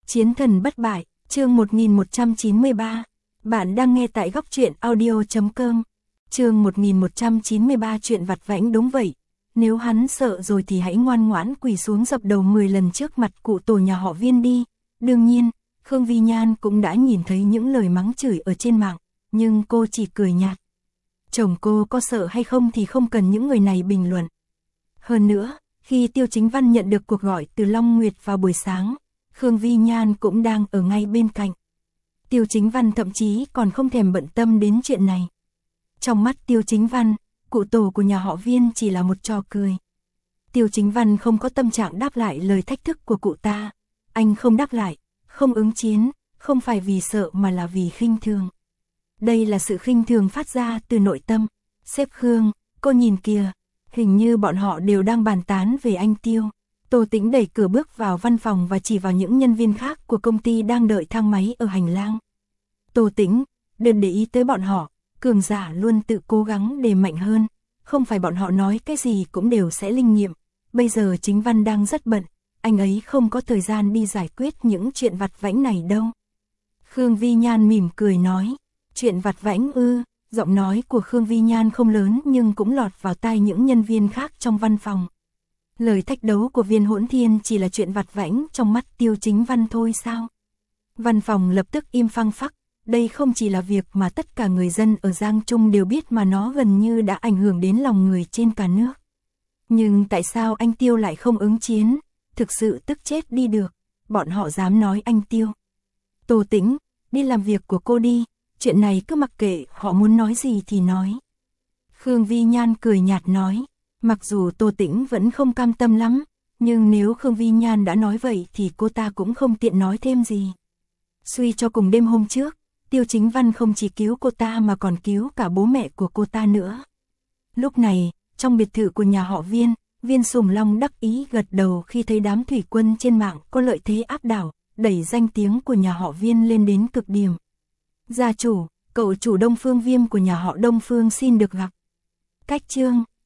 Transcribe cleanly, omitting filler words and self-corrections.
Chiến thần bất bại, chương 1193. Bạn đang nghe tại góc truyện audio.com. Chương 1193 chuyện vặt vãnh. Đúng vậy, nếu hắn sợ rồi thì hãy ngoan ngoãn quỳ xuống dập đầu 10 lần trước mặt cụ tổ nhà họ Viên đi. Đương nhiên, Khương Vi Nhan cũng đã nhìn thấy những lời mắng chửi ở trên mạng, nhưng cô chỉ cười nhạt. Chồng cô có sợ hay không thì không cần những người này bình luận. Hơn nữa, khi Tiêu Chính Văn nhận được cuộc gọi từ Long Nguyệt vào buổi sáng, Khương Vi Nhan cũng đang ở ngay bên cạnh. Tiêu Chính Văn thậm chí còn không thèm bận tâm đến chuyện này. Trong mắt Tiêu Chính Văn, cụ tổ của nhà họ Viên chỉ là một trò cười. Tiêu Chính Văn không có tâm trạng đáp lại lời thách thức của cụ ta. Anh không đáp lại, không ứng chiến, không phải vì sợ mà là vì khinh thường. Đây là sự khinh thường phát ra từ nội tâm. Sếp Khương, cô nhìn kìa, hình như bọn họ đều đang bàn tán về anh Tiêu. Tô Tĩnh đẩy cửa bước vào văn phòng và chỉ vào những nhân viên khác của công ty đang đợi thang máy ở hành lang. Tô Tĩnh, đừng để ý tới bọn họ, cường giả luôn tự cố gắng để mạnh hơn, không phải bọn họ nói cái gì cũng đều sẽ linh nghiệm. Bây giờ Chính Văn đang rất bận, anh ấy không có thời gian đi giải quyết những chuyện vặt vãnh này đâu. Khương Vi Nhan mỉm cười nói, chuyện vặt vãnh ư? Giọng nói của Khương Vi Nhan không lớn nhưng cũng lọt vào tai những nhân viên khác trong văn phòng. Lời thách đấu của Viên Hỗn Thiên chỉ là chuyện vặt vãnh trong mắt Tiêu Chính Văn thôi sao? Văn phòng lập tức im phăng phắc, đây không chỉ là việc mà tất cả người dân ở Giang Trung đều biết mà nó gần như đã ảnh hưởng đến lòng người trên cả nước. Nhưng tại sao anh Tiêu lại không ứng chiến? Thực sự tức chết đi được, bọn họ dám nói anh Tiêu. Tô Tĩnh, đi làm việc của cô đi, chuyện này cứ mặc kệ, họ muốn nói gì thì nói. Khương Vi Nhan cười nhạt nói. Mặc dù Tô Tĩnh vẫn không cam tâm lắm, nhưng nếu Khương Vi Nhan đã nói vậy thì cô ta cũng không tiện nói thêm gì. Suy cho cùng đêm hôm trước, Tiêu Chính Văn không chỉ cứu cô ta mà còn cứu cả bố mẹ của cô ta nữa. Lúc này, trong biệt thự của nhà họ Viên, Viên Sùng Long đắc ý gật đầu khi thấy đám thủy quân trên mạng có lợi thế áp đảo, đẩy danh tiếng của nhà họ Viên lên đến cực điểm. Gia chủ, cậu chủ Đông Phương Viêm của nhà họ Đông Phương xin được gặp. Cách chương